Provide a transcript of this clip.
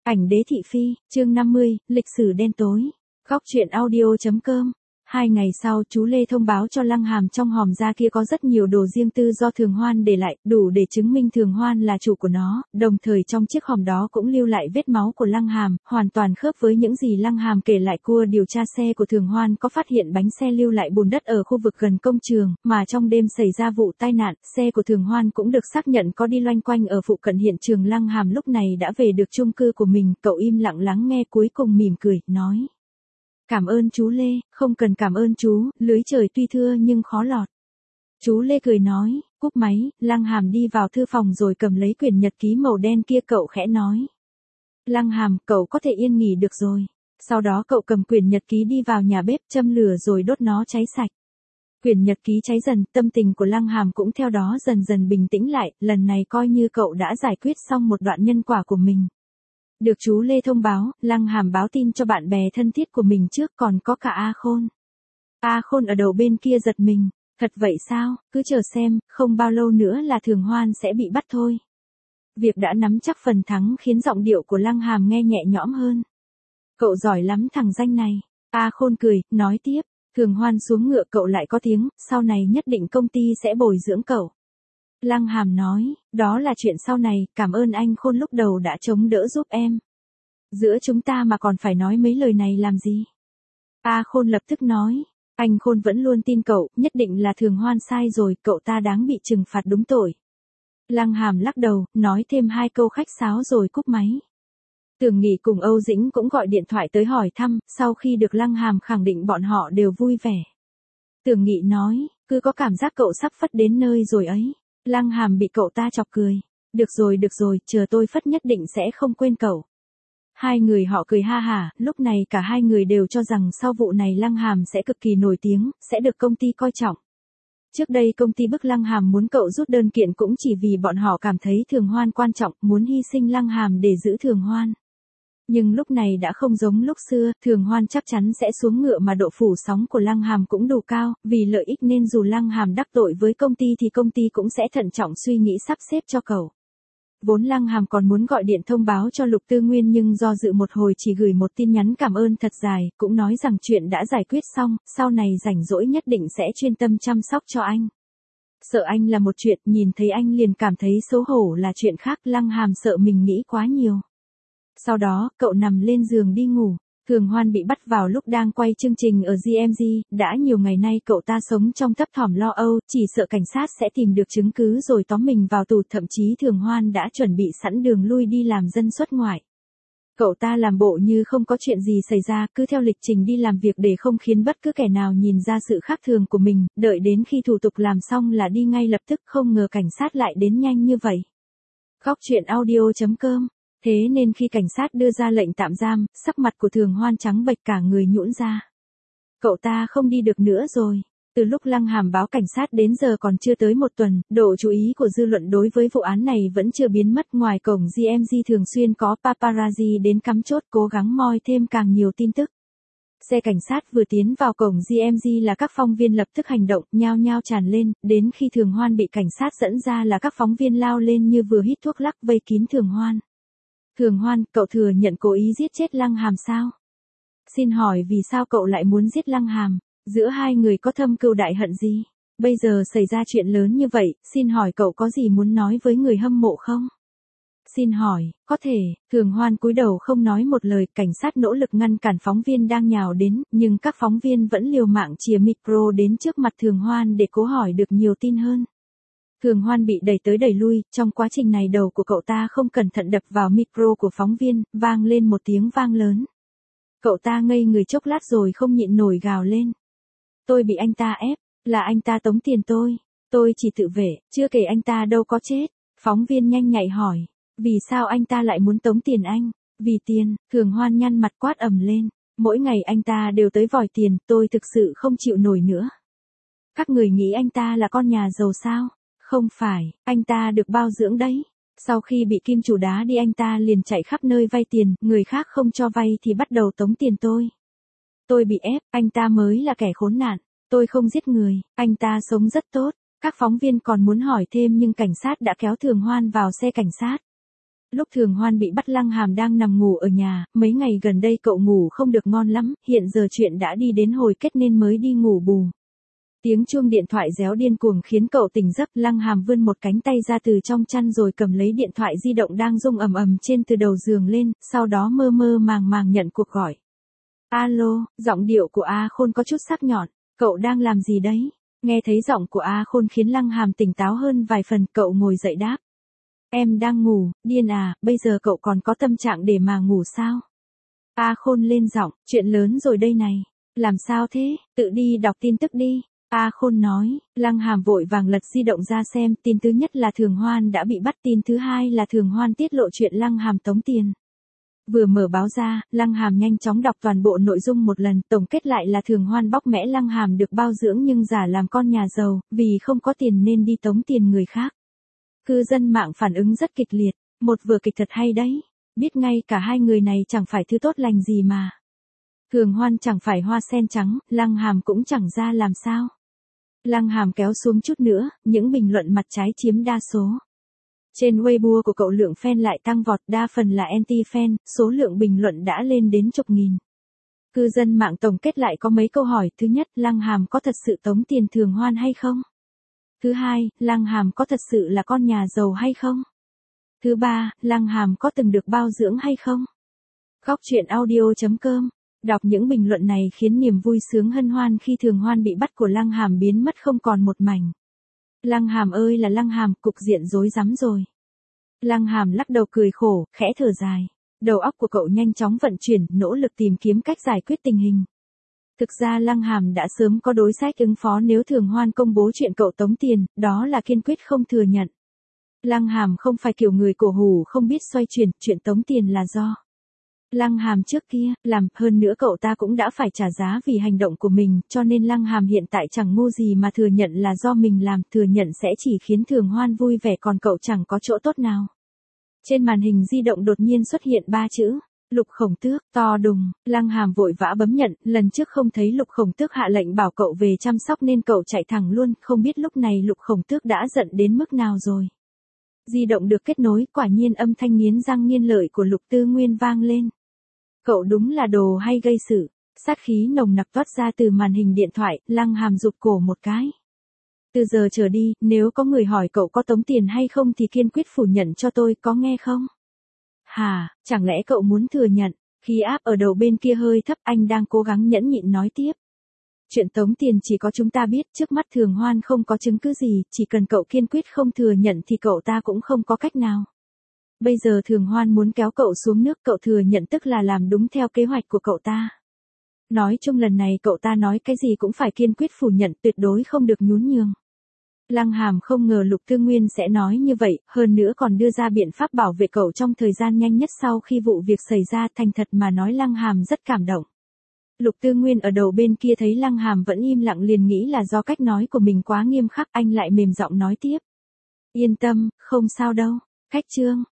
Ảnh đế thị phi, chương 50, lịch sử đen tối. Góc truyện audio.com. 2 ngày sau, chú Lê thông báo cho Lăng Hàm trong hòm da kia có rất nhiều đồ riêng tư do Thường Hoan để lại, đủ để chứng minh Thường Hoan là chủ của nó, đồng thời trong chiếc hòm đó cũng lưu lại vết máu của Lăng Hàm, hoàn toàn khớp với những gì Lăng Hàm kể lại. Cua điều tra xe của Thường Hoan có phát hiện bánh xe lưu lại bùn đất ở khu vực gần công trường, mà trong đêm xảy ra vụ tai nạn, xe của Thường Hoan cũng được xác nhận có đi loanh quanh ở phụ cận hiện trường. Lăng Hàm lúc này đã về được chung cư của mình, cậu im lặng lắng nghe cuối cùng mỉm cười, nói. Cảm ơn chú Lê, không cần cảm ơn chú, lưới trời tuy thưa nhưng khó lọt. Chú Lê cười nói, cúp máy, Lăng Hàm đi vào thư phòng rồi cầm lấy quyển nhật ký màu đen kia, cậu khẽ nói. Lăng Hàm, cậu có thể yên nghỉ được rồi. Sau đó cậu cầm quyển nhật ký đi vào nhà bếp, châm lửa rồi đốt nó cháy sạch. Quyển nhật ký cháy dần, tâm tình của Lăng Hàm cũng theo đó dần dần bình tĩnh lại, lần này coi như cậu đã giải quyết xong một đoạn nhân quả của mình. Được chú Lê thông báo, Lăng Hàm báo tin cho bạn bè thân thiết của mình trước, còn có cả A Khôn. A Khôn ở đầu bên kia giật mình, thật vậy sao, cứ chờ xem, không bao lâu nữa là Thường Hoan sẽ bị bắt thôi. Việc đã nắm chắc phần thắng khiến giọng điệu của Lăng Hàm nghe nhẹ nhõm hơn. Cậu giỏi lắm thằng danh này. A Khôn cười, nói tiếp, Thường Hoan xuống ngựa, cậu lại có tiếng, sau này nhất định công ty sẽ bồi dưỡng cậu. Lăng Hàm nói, đó là chuyện sau này, cảm ơn anh Khôn lúc đầu đã chống đỡ giúp em. Giữa chúng ta mà còn phải nói mấy lời này làm gì? A Khôn lập tức nói, anh Khôn vẫn luôn tin cậu, nhất định là Thường Hoan sai rồi, cậu ta đáng bị trừng phạt đúng tội. Lăng Hàm lắc đầu, nói thêm 2 câu khách sáo rồi cúp máy. Tưởng Nghị cùng Âu Dĩnh cũng gọi điện thoại tới hỏi thăm, sau khi được Lăng Hàm khẳng định bọn họ đều vui vẻ. Tưởng Nghị nói, cứ có cảm giác cậu sắp phất đến nơi rồi ấy. Lăng Hàm bị cậu ta chọc cười. Được rồi, chờ tôi phất nhất định sẽ không quên cậu. Hai người họ cười ha hả, lúc này cả hai người đều cho rằng sau vụ này Lăng Hàm sẽ cực kỳ nổi tiếng, sẽ được công ty coi trọng. Trước đây công ty bức Lăng Hàm muốn cậu rút đơn kiện cũng chỉ vì bọn họ cảm thấy Thường Hoan quan trọng, muốn hy sinh Lăng Hàm để giữ Thường Hoan. Nhưng lúc này đã không giống lúc xưa, Thường Hoan chắc chắn sẽ xuống ngựa mà độ phủ sóng của Lăng Hàm cũng đủ cao, vì lợi ích nên dù Lăng Hàm đắc tội với công ty thì công ty cũng sẽ thận trọng suy nghĩ sắp xếp cho cậu. Vốn Lăng Hàm còn muốn gọi điện thông báo cho Lục Tư Nguyên nhưng do dự một hồi chỉ gửi một tin nhắn cảm ơn thật dài, cũng nói rằng chuyện đã giải quyết xong, sau này rảnh rỗi nhất định sẽ chuyên tâm chăm sóc cho anh. Sợ anh là một chuyện, nhìn thấy anh liền cảm thấy xấu hổ là chuyện khác. Lăng Hàm sợ mình nghĩ quá nhiều. Sau đó, cậu nằm lên giường đi ngủ. Thường Hoan bị bắt vào lúc đang quay chương trình ở GMG, đã nhiều ngày nay cậu ta sống trong thấp thỏm lo âu, chỉ sợ cảnh sát sẽ tìm được chứng cứ rồi tóm mình vào tù, thậm chí Thường Hoan đã chuẩn bị sẵn đường lui đi làm dân xuất ngoại. Cậu ta làm bộ như không có chuyện gì xảy ra, cứ theo lịch trình đi làm việc để không khiến bất cứ kẻ nào nhìn ra sự khác thường của mình, đợi đến khi thủ tục làm xong là đi ngay lập tức, không ngờ cảnh sát lại đến nhanh như vậy. Góc truyện audio.com. Thế nên khi cảnh sát đưa ra lệnh tạm giam, sắc mặt của Thường Hoan trắng bệch, cả người nhũn ra. Cậu ta không đi được nữa rồi. Từ lúc Lăng Hàm báo cảnh sát đến giờ còn chưa tới 1 tuần, độ chú ý của dư luận đối với vụ án này vẫn chưa biến mất. Ngoài cổng GMG thường xuyên có paparazzi đến cắm chốt cố gắng moi thêm càng nhiều tin tức. Xe cảnh sát vừa tiến vào cổng GMG là các phóng viên lập tức hành động, nhao nhao tràn lên, đến khi Thường Hoan bị cảnh sát dẫn ra là các phóng viên lao lên như vừa hít thuốc lắc vây kín Thường Hoan. Thường Hoan, cậu thừa nhận cố ý giết chết Lăng Hàm sao? Xin hỏi vì sao cậu lại muốn giết Lăng Hàm? Giữa hai người có thâm cừu đại hận gì? Bây giờ xảy ra chuyện lớn như vậy, xin hỏi cậu có gì muốn nói với người hâm mộ không? Xin hỏi, có thể. Thường Hoan cúi đầu không nói một lời, cảnh sát nỗ lực ngăn cản phóng viên đang nhào đến, nhưng các phóng viên vẫn liều mạng chìa micro đến trước mặt Thường Hoan để cố hỏi được nhiều tin hơn. Thường Hoan bị đẩy tới đẩy lui, trong quá trình này đầu của cậu ta không cẩn thận đập vào micro của phóng viên, vang lên một tiếng vang lớn. Cậu ta ngây người chốc lát rồi không nhịn nổi gào lên. Tôi bị anh ta ép, là anh ta tống tiền tôi chỉ tự vệ, chưa kể anh ta đâu có chết. Phóng viên nhanh nhạy hỏi, vì sao anh ta lại muốn tống tiền anh? Vì tiền. Thường Hoan nhăn mặt quát ầm lên. Mỗi ngày anh ta đều tới vòi tiền, tôi thực sự không chịu nổi nữa. Các người nghĩ anh ta là con nhà giàu sao? Không phải, anh ta được bao dưỡng đấy. Sau khi bị kim chủ đá đi anh ta liền chạy khắp nơi vay tiền, người khác không cho vay thì bắt đầu tống tiền tôi. Tôi bị ép, anh ta mới là kẻ khốn nạn. Tôi không giết người, anh ta sống rất tốt. Các phóng viên còn muốn hỏi thêm nhưng cảnh sát đã kéo Thường Hoan vào xe cảnh sát. Lúc Thường Hoan bị bắt Lăng Hàm đang nằm ngủ ở nhà, mấy ngày gần đây cậu ngủ không được ngon lắm, hiện giờ chuyện đã đi đến hồi kết nên mới đi ngủ bù. Tiếng chuông điện thoại réo điên cuồng khiến cậu tỉnh giấc, Lăng Hàm vươn một cánh tay ra từ trong chăn rồi cầm lấy điện thoại di động đang rung ầm ầm trên từ đầu giường lên, sau đó mơ mơ màng màng nhận cuộc gọi. Alo, giọng điệu của A Khôn có chút sắc nhọn, cậu đang làm gì đấy? Nghe thấy giọng của A Khôn khiến Lăng Hàm tỉnh táo hơn vài phần, cậu ngồi dậy đáp. Em đang ngủ, điên à, bây giờ cậu còn có tâm trạng để mà ngủ sao? A Khôn lên giọng, chuyện lớn rồi đây này. Làm sao thế, tự đi đọc tin tức đi. A Khôn nói, Lăng Hàm vội vàng lật di động ra xem, tin thứ nhất là Thường Hoan đã bị bắt, tin thứ hai là Thường Hoan tiết lộ chuyện Lăng Hàm tống tiền. Vừa mở báo ra, Lăng Hàm nhanh chóng đọc toàn bộ nội dung một lần, tổng kết lại là Thường Hoan bóc mẽ Lăng Hàm được bao dưỡng nhưng giả làm con nhà giàu, vì không có tiền nên đi tống tiền người khác. Cư dân mạng phản ứng rất kịch liệt, một vở kịch thật hay đấy, biết ngay cả hai người này chẳng phải thứ tốt lành gì mà. Thường Hoan chẳng phải hoa sen trắng, Lăng Hàm cũng chẳng ra làm sao. Lăng Hàm kéo xuống chút nữa, những bình luận mặt trái chiếm đa số. Trên Weibo của cậu lượng fan lại tăng vọt, đa phần là anti-fan, số lượng bình luận đã lên đến chục nghìn. Cư dân mạng tổng kết lại có mấy câu hỏi, thứ nhất, Lăng Hàm có thật sự tống tiền Thường Hoan hay không? Thứ hai, Lăng Hàm có thật sự là con nhà giàu hay không? Thứ ba, Lăng Hàm có từng được bao dưỡng hay không? Góc truyện audio.com. Đọc những bình luận này khiến niềm vui sướng hân hoan khi Thường Hoan bị bắt của Lăng Hàm biến mất không còn một mảnh. Lăng Hàm ơi là Lăng Hàm, cục diện rối rắm rồi. Lăng Hàm lắc đầu cười khổ, khẽ thở dài. Đầu óc của cậu nhanh chóng vận chuyển, nỗ lực tìm kiếm cách giải quyết tình hình. Thực ra Lăng Hàm đã sớm có đối sách ứng phó nếu Thường Hoan công bố chuyện cậu tống tiền, đó là kiên quyết không thừa nhận. Lăng Hàm không phải kiểu người cổ hủ không biết xoay chuyển, chuyện tống tiền là do Lăng Hàm trước kia làm, hơn nữa cậu ta cũng đã phải trả giá vì hành động của mình, cho nên Lăng Hàm hiện tại chẳng ngu gì mà thừa nhận là do mình làm, thừa nhận sẽ chỉ khiến Thường Hoan vui vẻ còn cậu chẳng có chỗ tốt nào. Trên màn hình di động đột nhiên xuất hiện 3 chữ. Lục Khổng Tước, to đùng, Lăng Hàm vội vã bấm nhận, lần trước không thấy Lục Khổng Tước hạ lệnh bảo cậu về chăm sóc nên cậu chạy thẳng luôn, không biết lúc này Lục Khổng Tước đã giận đến mức nào rồi. Di động được kết nối, quả nhiên âm thanh nghiến răng nghiến lợi của Lục Tư Nguyên vang lên. Cậu đúng là đồ hay gây sự, sát khí nồng nặc toát ra từ màn hình điện thoại, Lăng Hàm rụt cổ một cái. Từ giờ trở đi, nếu có người hỏi cậu có tống tiền hay không thì kiên quyết phủ nhận cho tôi, có nghe không? Hả, chẳng lẽ cậu muốn thừa nhận? Khí áp ở đầu bên kia hơi thấp, anh đang cố gắng nhẫn nhịn nói tiếp. Chuyện tống tiền chỉ có chúng ta biết, trước mắt Thường Hoan không có chứng cứ gì, chỉ cần cậu kiên quyết không thừa nhận thì cậu ta cũng không có cách nào. Bây giờ Thường Hoan muốn kéo cậu xuống nước, cậu thừa nhận tức là làm đúng theo kế hoạch của cậu ta. Nói chung lần này cậu ta nói cái gì cũng phải kiên quyết phủ nhận, tuyệt đối không được nhún nhường. Lăng Hàm không ngờ Lục Tư Nguyên sẽ nói như vậy, hơn nữa còn đưa ra biện pháp bảo vệ cậu trong thời gian nhanh nhất sau khi vụ việc xảy ra, thành thật mà nói Lăng Hàm rất cảm động. Lục Tư Nguyên ở đầu bên kia thấy Lăng Hàm vẫn im lặng liền nghĩ là do cách nói của mình quá nghiêm khắc, anh lại mềm giọng nói tiếp. Yên tâm, không sao đâu. Cách chương.